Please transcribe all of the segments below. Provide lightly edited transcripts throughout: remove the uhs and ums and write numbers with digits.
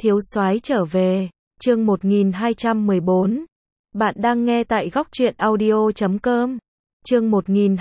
Thiếu soái trở về, chương 1214. Bạn đang nghe tại góc truyện audio.com. Chương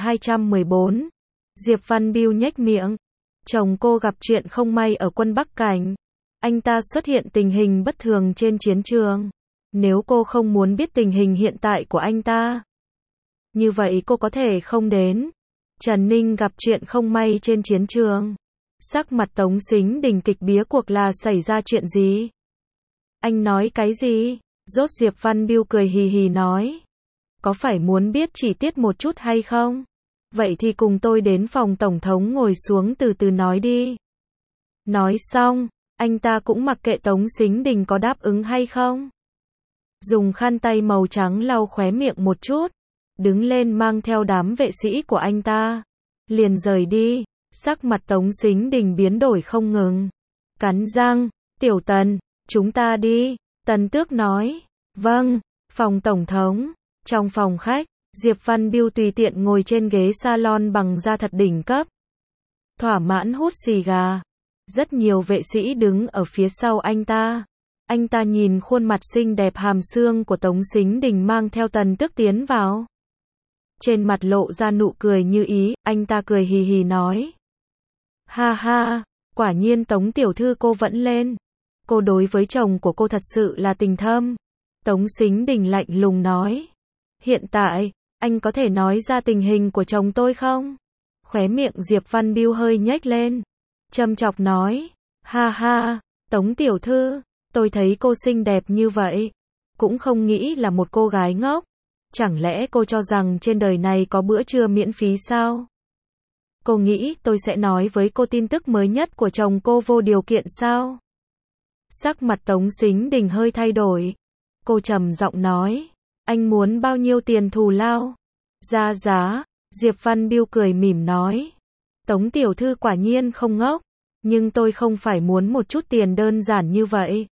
1214. Diệp Văn Biêu nhếch miệng. Chồng cô gặp chuyện không may ở quân Bắc Cảnh. Anh ta xuất hiện tình hình bất thường trên chiến trường. Nếu cô không muốn biết tình hình hiện tại của anh ta, như vậy cô có thể không đến. Trần Ninh gặp chuyện không may trên chiến trường. Sắc mặt Tống Sính Đình kịch bía, cuộc là xảy ra chuyện gì? Anh nói cái gì? Rốt Diệp Văn Biêu cười hì hì nói. Có phải muốn biết chi tiết một chút hay không? Vậy thì cùng tôi đến phòng tổng thống ngồi xuống từ từ nói đi. Nói xong, anh ta cũng mặc kệ Tống Sính Đình có đáp ứng hay không. Dùng khăn tay màu trắng lau khóe miệng một chút, đứng lên mang theo đám vệ sĩ của anh ta, liền rời đi. Sắc mặt Tống Sính Đình biến đổi không ngừng. Cắn răng, Tiểu Tần, chúng ta đi. Tần Tước nói. Vâng. Phòng tổng thống. Trong phòng khách, Diệp Văn Biêu tùy tiện ngồi trên ghế salon bằng da thật đỉnh cấp, thỏa mãn hút xì gà. Rất nhiều vệ sĩ đứng ở phía sau anh ta. Anh ta nhìn khuôn mặt xinh đẹp hàm xương của Tống Sính Đình mang theo Tần Tước tiến vào. Trên mặt lộ ra nụ cười như ý, anh ta cười hì hì nói. Ha ha, quả nhiên Tống tiểu thư cô vẫn lên. Cô đối với chồng của cô thật sự là tình thâm. Tống Sính Đình lạnh lùng nói. Hiện tại, anh có thể nói ra tình hình của chồng tôi không? Khóe miệng Diệp Văn Biêu hơi nhếch lên. Châm chọc nói. Ha ha, Tống tiểu thư, tôi thấy cô xinh đẹp như vậy, cũng không nghĩ là một cô gái ngốc. Chẳng lẽ cô cho rằng trên đời này có bữa trưa miễn phí sao? Cô nghĩ tôi sẽ nói với cô tin tức mới nhất của chồng cô vô điều kiện sao? Sắc mặt Tống Sính Đình hơi thay đổi. Cô trầm giọng nói. Anh muốn bao nhiêu tiền thù lao? Ra giá. Diệp Văn Biêu cười mỉm nói. Tống tiểu thư quả nhiên không ngốc. Nhưng tôi không phải muốn một chút tiền đơn giản như vậy.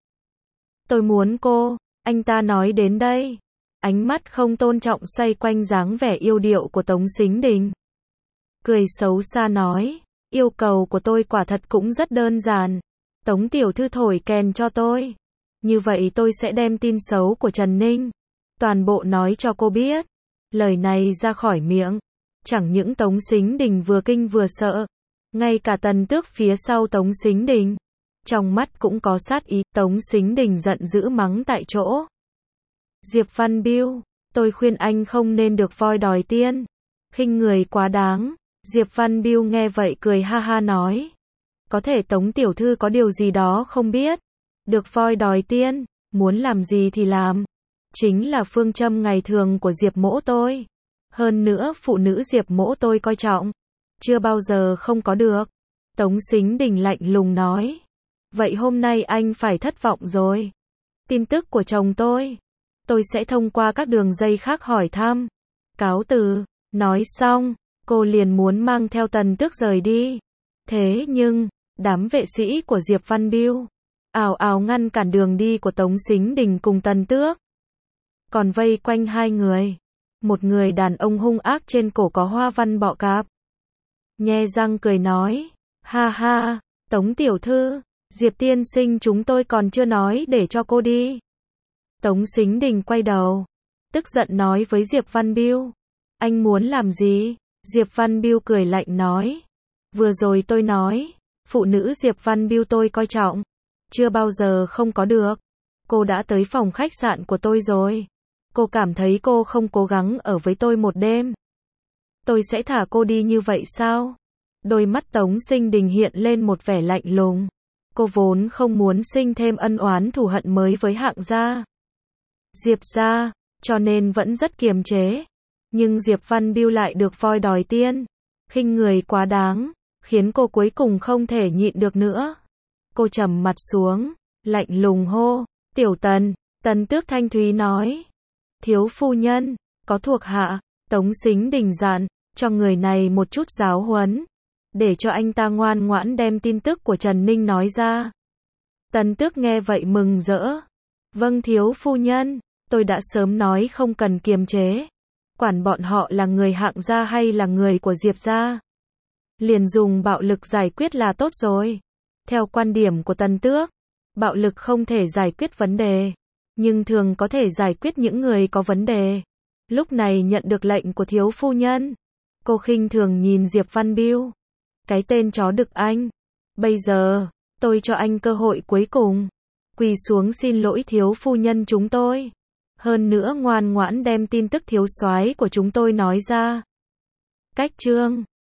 Tôi muốn cô. Anh ta nói đến đây, ánh mắt không tôn trọng xoay quanh dáng vẻ yêu điệu của Tống Sính Đình. Cười xấu xa nói. Yêu cầu của tôi quả thật cũng rất đơn giản. Tống tiểu thư thổi kèn cho tôi. Như vậy tôi sẽ đem tin xấu của Trần Ninh toàn bộ nói cho cô biết. Lời này ra khỏi miệng, chẳng những Tống Sính Đình vừa kinh vừa sợ, ngay cả Tần Tước phía sau Tống Sính Đình, trong mắt cũng có sát ý. Tống Sính Đình giận dữ mắng tại chỗ. Diệp Văn Biêu, tôi khuyên anh không nên được voi đòi tiên. Khinh người quá đáng. Diệp Văn Biêu nghe vậy cười ha ha nói. Có thể Tống tiểu thư có điều gì đó không biết. Được voi đòi tiên, muốn làm gì thì làm. Chính là phương châm ngày thường của Diệp mỗ tôi. Hơn nữa phụ nữ Diệp mỗ tôi coi trọng, chưa bao giờ không có được. Tống Sính Đình lạnh lùng nói. Vậy hôm nay anh phải thất vọng rồi. Tin tức của chồng tôi sẽ thông qua các đường dây khác hỏi thăm. Cáo từ. Nói xong, cô liền muốn mang theo Tần Tước rời đi. Thế nhưng, đám vệ sĩ của Diệp Văn Biêu ào ào ngăn cản đường đi của Tống Sính Đình cùng Tần Tước. Còn vây quanh hai người. Một người đàn ông hung ác trên cổ có hoa văn bọ cạp, nhe răng cười nói. Ha ha, Tống tiểu thư, Diệp tiên sinh chúng tôi còn chưa nói để cho cô đi. Tống Sính Đình quay đầu, tức giận nói với Diệp Văn Biêu. Anh muốn làm gì? Diệp Văn Biêu cười lạnh nói. Vừa rồi tôi nói, phụ nữ Diệp Văn Biêu tôi coi trọng, chưa bao giờ không có được. Cô đã tới phòng khách sạn của tôi rồi. Cô cảm thấy cô không cố gắng ở với tôi một đêm, tôi sẽ thả cô đi như vậy sao? Đôi mắt Tống Sính Đình hiện lên một vẻ lạnh lùng. Cô vốn không muốn sinh thêm ân oán thù hận mới với Hạng gia, Diệp gia, cho nên vẫn rất kiềm chế. Nhưng Diệp Văn Biêu lại được voi đòi tiên, khinh người quá đáng, khiến cô cuối cùng không thể nhịn được nữa. Cô trầm mặt xuống, lạnh lùng hô. Tiểu Tần. Tần Tước thanh thúy nói. Thiếu phu nhân, có thuộc hạ. Tống Sính Đình dặn, cho người này một chút giáo huấn, để cho anh ta ngoan ngoãn đem tin tức của Trần Ninh nói ra. Tần Tước nghe vậy mừng rỡ. Vâng thiếu phu nhân, tôi đã sớm nói không cần kiềm chế. Quản bọn họ là người Hạng gia hay là người của Diệp gia, liền dùng bạo lực giải quyết là tốt rồi. Theo quan điểm của Tần Tước, Bạo lực không thể giải quyết vấn đề, nhưng thường có thể giải quyết những người có vấn đề. Lúc này nhận được lệnh của thiếu phu nhân, cô khinh thường nhìn Diệp Văn Biêu. Cái tên chó đực anh. Bây giờ, tôi cho anh cơ hội cuối cùng. Quỳ xuống xin lỗi thiếu phu nhân chúng tôi. Hơn nữa ngoan ngoãn đem tin tức thiếu soái của chúng tôi nói ra. Cách chương